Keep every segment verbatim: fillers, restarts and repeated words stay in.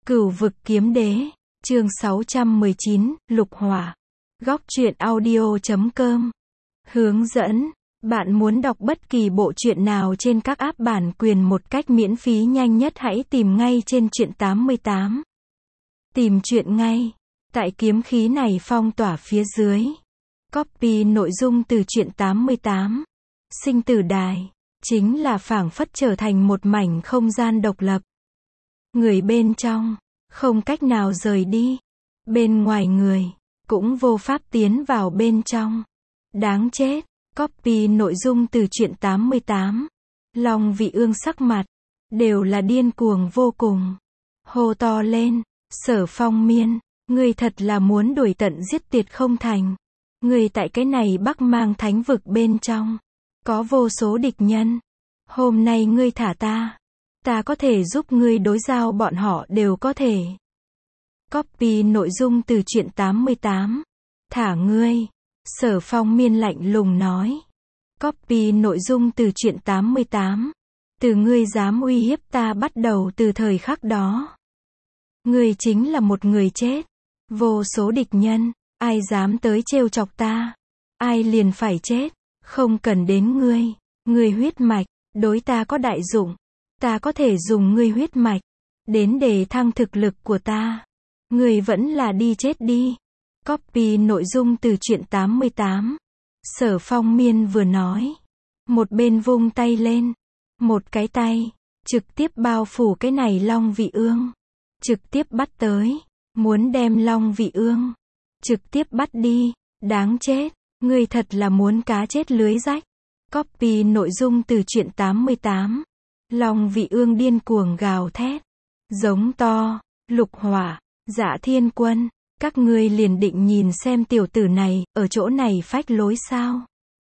Cửu vực kiếm đế, chương sáu trăm mười chín, lục hỏa. Góc truyện audio chấm com. Hướng dẫn. Bạn muốn đọc bất kỳ bộ truyện nào trên các app bản quyền một cách miễn phí nhanh nhất hãy tìm ngay trên truyện tám mươi tám. Tìm truyện ngay. Tại kiếm khí này phong tỏa phía dưới. Copy nội dung từ truyện tám mươi tám. Sinh tử đài. Chính là phảng phất trở thành một mảnh không gian độc lập. Người bên trong, không cách nào rời đi. Bên ngoài người, cũng vô pháp tiến vào bên trong. Đáng chết. Copy nội dung từ truyện tám mươi tám. Long Vị Ương sắc mặt, đều là điên cuồng vô cùng. Hô to lên, Sở Phong Miên, ngươi thật là muốn đuổi tận giết tuyệt không thành. Ngươi tại cái này Bắc Mang thánh vực bên trong, có vô số địch nhân. Hôm nay ngươi thả ta, ta có thể giúp ngươi đối giao bọn họ đều có thể. Copy nội dung từ truyện tám mươi tám. Thả ngươi. Sở Phong Miên lạnh lùng nói. Copy nội dung từ truyện tám mươi tám. Từ ngươi dám uy hiếp ta bắt đầu từ thời khắc đó. Ngươi chính là một người chết. Vô số địch nhân, ai dám tới trêu chọc ta, ai liền phải chết. Không cần đến ngươi, ngươi huyết mạch, đối ta có đại dụng. Ta có thể dùng ngươi huyết mạch, đến để thăng thực lực của ta. Ngươi vẫn là đi chết đi. Copy nội dung từ truyện tám mươi tám. Sở Phong Miên vừa nói, một bên vung tay lên. Một cái tay, trực tiếp bao phủ cái này Long Vị Ương. Trực tiếp bắt tới, muốn đem Long Vị Ương. Trực tiếp bắt đi, đáng chết, ngươi thật là muốn cá chết lưới rách. Copy nội dung từ truyện tám mươi tám. Long Vị Ương điên cuồng gào thét, giống to, lục hỏa, Dạ Thiên Quân, các ngươi liền định nhìn xem tiểu tử này, ở chỗ này phách lối sao?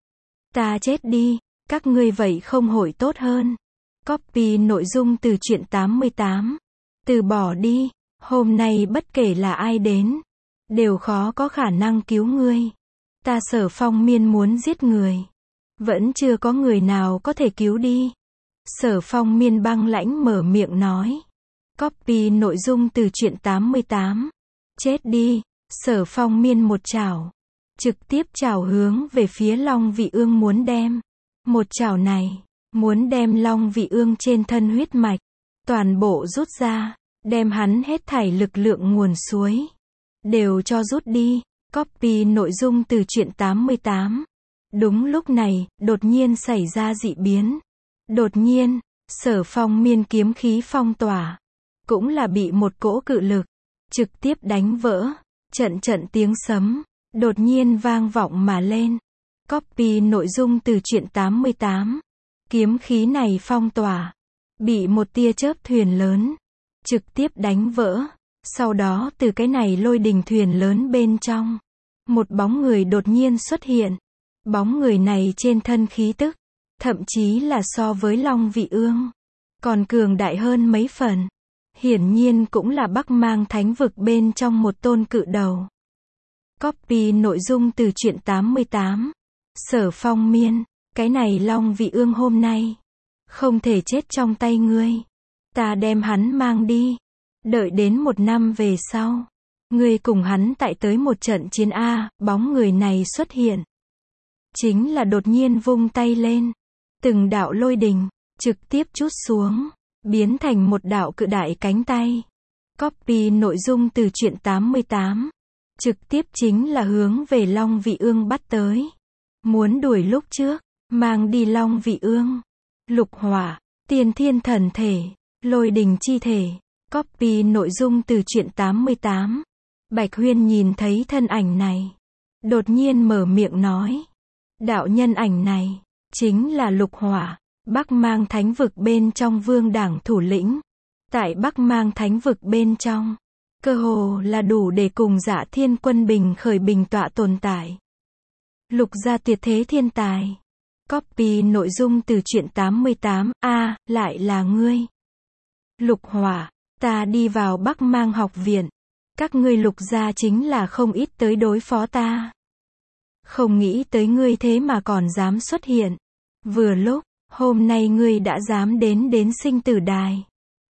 Ta chết đi, các ngươi vậy không hội tốt hơn. Copy nội dung từ truyện tám mươi tám. Từ bỏ đi, hôm nay bất kể là ai đến, đều khó có khả năng cứu ngươi. Ta Sở Phong Miên muốn giết người, vẫn chưa có người nào có thể cứu đi. Sở Phong Miên băng lãnh mở miệng nói. Copy nội dung từ truyện tám mươi tám. Chết đi. Sở Phong Miên một chảo, trực tiếp chảo hướng về phía Long Vị Ương muốn đem. Một chảo này, muốn đem Long Vị Ương trên thân huyết mạch, toàn bộ rút ra, đem hắn hết thảy lực lượng nguồn suối, đều cho rút đi. Copy nội dung từ truyện tám mươi tám. Đúng lúc này, đột nhiên xảy ra dị biến. Đột nhiên, Sở Phong Miên kiếm khí phong tỏa, cũng là bị một cỗ cự lực trực tiếp đánh vỡ. Trận trận tiếng sấm đột nhiên vang vọng mà lên. Copy nội dung từ truyện tám mươi tám. Kiếm khí này phong tỏa, bị một tia chớp thuyền lớn trực tiếp đánh vỡ. Sau đó từ cái này lôi đình thuyền lớn bên trong, một bóng người đột nhiên xuất hiện. Bóng người này trên thân khí tức, thậm chí là so với Long Vị Ương còn cường đại hơn mấy phần. Hiển nhiên cũng là Bắc Mang thánh vực bên trong một tôn cự đầu. Copy nội dung từ truyện tám mươi tám. Sở Phong Miên, cái này Long Vị Ương hôm nay không thể chết trong tay ngươi. Ta đem hắn mang đi. Đợi đến một năm về sau, ngươi cùng hắn tại tới một trận chiến A. Bóng người này xuất hiện, chính là đột nhiên vung tay lên. Từng đạo lôi đình trực tiếp trút xuống, biến thành một đạo cự đại cánh tay. Copy nội dung từ truyện tám mươi tám. Trực tiếp chính là hướng về Long Vị Ương bắt tới. Muốn đuổi lúc trước, mang đi Long Vị Ương. Lục hỏa, tiên thiên thần thể, lôi đình chi thể. Copy nội dung từ truyện tám mươi tám. Bạch Huyên nhìn thấy thân ảnh này, đột nhiên mở miệng nói. Đạo nhân ảnh này, chính là lục hỏa, Bắc Mang thánh vực bên trong vương đảng thủ lĩnh. Tại Bắc Mang thánh vực bên trong, cơ hồ là đủ để cùng Dạ Thiên Quân bình khởi bình tọa tồn tại. Lục gia tuyệt thế thiên tài. Copy nội dung từ truyện tám mươi tám. A, à, lại là ngươi. Lục hỏa, ta đi vào Bắc Mang học viện. Các ngươi lục gia chính là không ít tới đối phó ta. Không nghĩ tới ngươi thế mà còn dám xuất hiện. Vừa lúc, hôm nay ngươi đã dám đến đến sinh tử đài.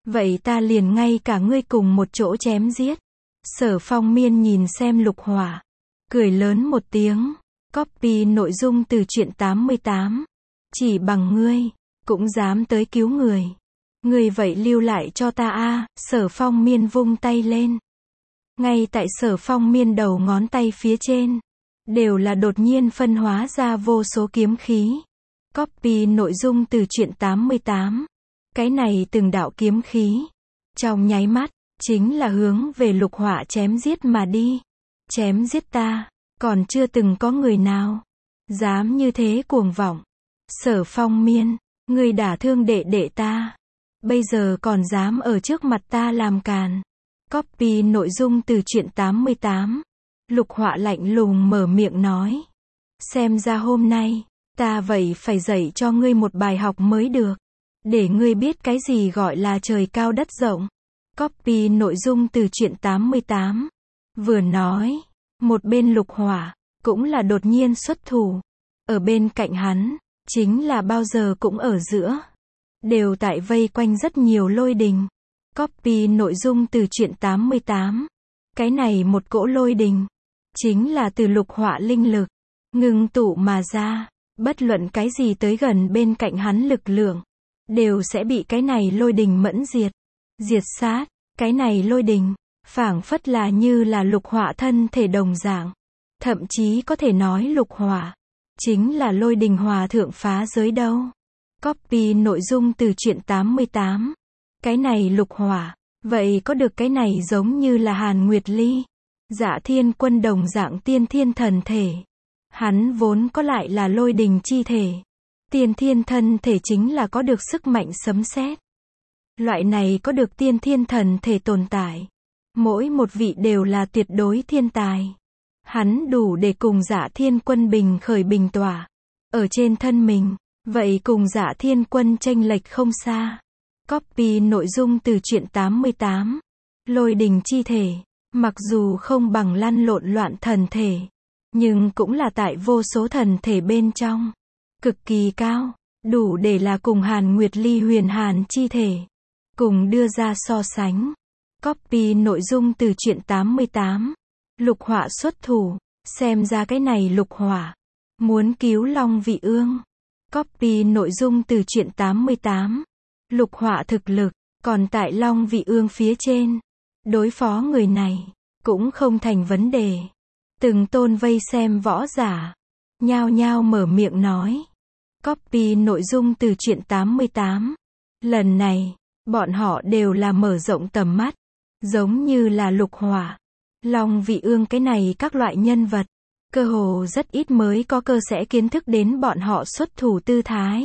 Vậy ta liền ngay cả ngươi cùng một chỗ chém giết. Sở Phong Miên nhìn xem Lục Hỏa, cười lớn một tiếng. Copy nội dung từ truyện tám mươi tám. Chỉ bằng ngươi, cũng dám tới cứu người. Ngươi vậy lưu lại cho ta a. Sở Phong Miên vung tay lên. Ngay tại Sở Phong Miên đầu ngón tay phía trên, đều là đột nhiên phân hóa ra vô số kiếm khí. Copy nội dung từ truyện tám mươi tám. Cái này từng đạo kiếm khí, trong nháy mắt, chính là hướng về Lục Hỏa chém giết mà đi. Chém giết ta, còn chưa từng có người nào dám như thế cuồng vọng. Sở Phong Miên, ngươi đả thương đệ đệ ta, bây giờ còn dám ở trước mặt ta làm càn. Copy nội dung từ truyện tám mươi tám. Lục Hỏa lạnh lùng mở miệng nói. Xem ra hôm nay, ta vậy phải dạy cho ngươi một bài học mới được. Để ngươi biết cái gì gọi là trời cao đất rộng. Copy nội dung từ truyện tám mươi tám. Vừa nói, một bên Lục Hỏa, cũng là đột nhiên xuất thủ. Ở bên cạnh hắn, chính là bao giờ cũng ở giữa. Đều tại vây quanh rất nhiều lôi đình. Copy nội dung từ truyện tám mươi tám. Cái này một cỗ lôi đình, chính là từ Lục Hỏa linh lực, ngưng tụ mà ra. Bất luận cái gì tới gần bên cạnh hắn lực lượng, đều sẽ bị cái này lôi đình mẫn diệt. Diệt sát, cái này lôi đình, phảng phất là như là Lục Hỏa thân thể đồng dạng. Thậm chí có thể nói Lục Hỏa chính là lôi đình hòa thượng phá giới đâu. Copy nội dung từ truyện tám mươi tám. Cái này Lục Hỏa, vậy có được cái này giống như là Hàn Nguyệt Ly, Dạ Thiên Quân đồng dạng tiên thiên thần thể. Hắn vốn có lại là lôi đình chi thể. Tiên thiên thân thể chính là có được sức mạnh sấm sét. Loại này có được tiên thiên thần thể tồn tại, mỗi một vị đều là tuyệt đối thiên tài. Hắn đủ để cùng Dạ Thiên Quân bình khởi bình tỏa. Ở trên thân mình, vậy cùng Dạ Thiên Quân chênh lệch không xa. Copy nội dung từ truyện tám mươi tám. Lôi đình chi thể, mặc dù không bằng lăn lộn loạn thần thể, nhưng cũng là tại vô số thần thể bên trong, cực kỳ cao, đủ để là cùng Hàn Nguyệt Ly huyền hàn chi thể, cùng đưa ra so sánh. Copy nội dung từ truyện tám mươi tám. Lục Hỏa xuất thủ, xem ra cái này Lục Hỏa muốn cứu Long Vị Ương. Copy nội dung từ truyện tám mươi tám. Lục Hỏa thực lực, còn tại Long Vị Ương phía trên. Đối phó người này, cũng không thành vấn đề. Từng tôn vây xem võ giả, nhao nhao mở miệng nói. Copy nội dung từ truyện tám mươi tám. Lần này, bọn họ đều là mở rộng tầm mắt. Giống như là Lục Hỏa, Long Vị Ương cái này các loại nhân vật. Cơ hồ rất ít mới có cơ sẽ kiến thức đến bọn họ xuất thủ tư thái.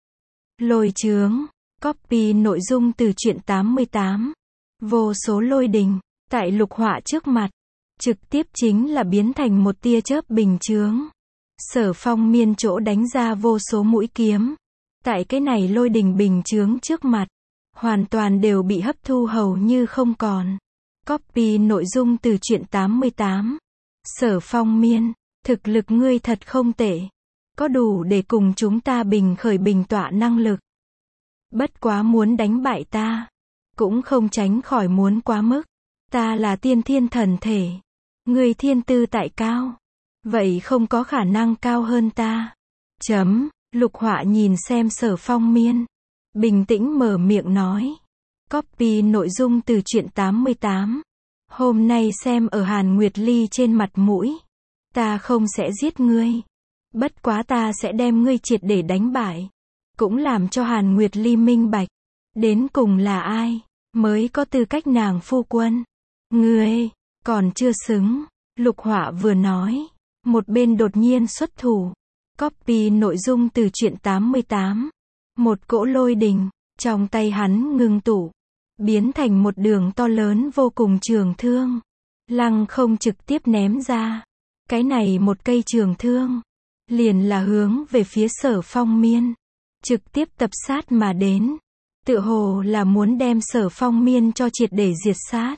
Lôi chướng. Copy nội dung từ truyện tám mươi tám. Vô số lôi đình, tại Lục Hỏa trước mặt, trực tiếp chính là biến thành một tia chớp bình chướng. Sở Phong Miên chỗ đánh ra vô số mũi kiếm, tại cái này lôi đình bình chướng trước mặt, hoàn toàn đều bị hấp thu hầu như không còn. Copy nội dung từ truyện tám mươi tám. Sở Phong Miên, thực lực ngươi thật không tệ, có đủ để cùng chúng ta bình khởi bình tọa năng lực. Bất quá muốn đánh bại ta, cũng không tránh khỏi muốn quá mức. Ta là tiên thiên thần thể, ngươi thiên tư tại cao, vậy không có khả năng cao hơn ta. Chấm. Lục Hỏa nhìn xem Sở Phong Miên, bình tĩnh mở miệng nói. Copy nội dung từ truyện tám mươi tám. Hôm nay xem ở Hàn Nguyệt Ly trên mặt mũi, ta không sẽ giết ngươi. Bất quá ta sẽ đem ngươi triệt để đánh bại, cũng làm cho Hàn Nguyệt Ly minh bạch, đến cùng là ai mới có tư cách nàng phu quân. Ngươi còn chưa xứng. Lục Hỏa vừa nói, một bên đột nhiên xuất thủ. Copy nội dung từ truyện tám mươi tám. Một cỗ lôi đình, trong tay hắn ngưng tụ, biến thành một đường to lớn vô cùng trường thương. Lăng không trực tiếp ném ra. Cái này một cây trường thương, liền là hướng về phía Sở Phong Miên, trực tiếp tập sát mà đến. Tựa hồ là muốn đem Sở Phong Miên cho triệt để diệt sát.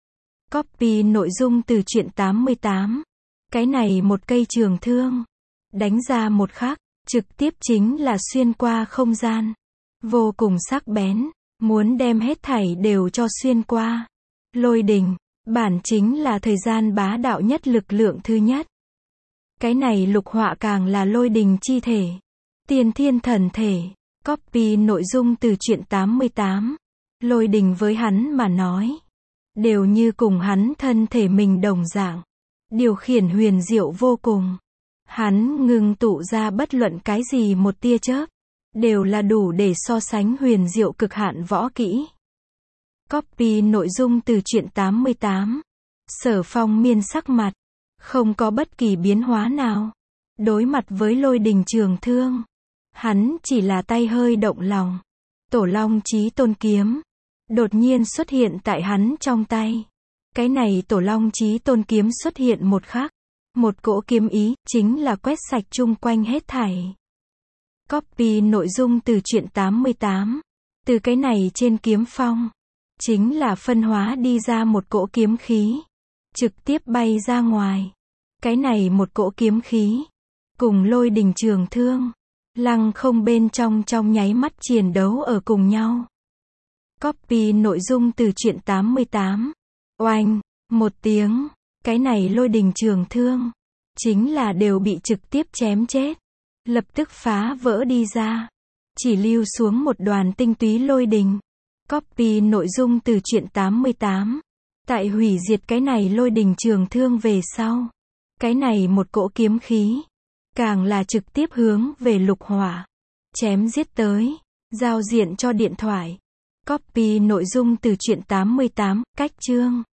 Copy nội dung từ truyện tám mươi tám. Cái này một cây trường thương, đánh ra một khắc, trực tiếp chính là xuyên qua không gian. Vô cùng sắc bén, muốn đem hết thảy đều cho xuyên qua. Lôi đình, bản chính là thời gian bá đạo nhất lực lượng thứ nhất. Cái này lục họa càng là lôi đình chi thể. Tiên thiên thần thể. Copy nội dung từ truyện tám mươi tám. Lôi đình với hắn mà nói, đều như cùng hắn thân thể mình đồng dạng. Điều khiển huyền diệu vô cùng. Hắn ngưng tụ ra bất luận cái gì một tia chớp, đều là đủ để so sánh huyền diệu cực hạn võ kỹ. Copy nội dung từ truyện tám mươi tám. Sở Phong miên sắc mặt, không có bất kỳ biến hóa nào. Đối mặt với lôi đình trường thương, hắn chỉ là tay hơi động lòng. Tổ Long Chí Tôn kiếm đột nhiên xuất hiện tại hắn trong tay. Cái này Tổ Long Chí Tôn kiếm xuất hiện một khắc, một cỗ kiếm ý, chính là quét sạch chung quanh hết thảy. Copy nội dung từ truyện tám mươi tám. Từ cái này trên kiếm phong, chính là phân hóa đi ra một cỗ kiếm khí, trực tiếp bay ra ngoài. Cái này một cỗ kiếm khí, cùng lôi đình trường thương, lăng không bên trong trong nháy mắt chiến đấu ở cùng nhau. Copy nội dung từ truyện tám mươi tám. Oanh, một tiếng, cái này lôi đình trường thương, chính là đều bị trực tiếp chém chết. Lập tức phá vỡ đi ra, chỉ lưu xuống một đoàn tinh túy lôi đình. Copy nội dung từ truyện tám mươi tám. Tại hủy diệt cái này lôi đình trường thương về sau, cái này một cỗ kiếm khí, càng là trực tiếp hướng về lục hỏa, chém giết tới, giao diện cho điện thoại. Copy nội dung từ truyện tám mươi tám, cách chương.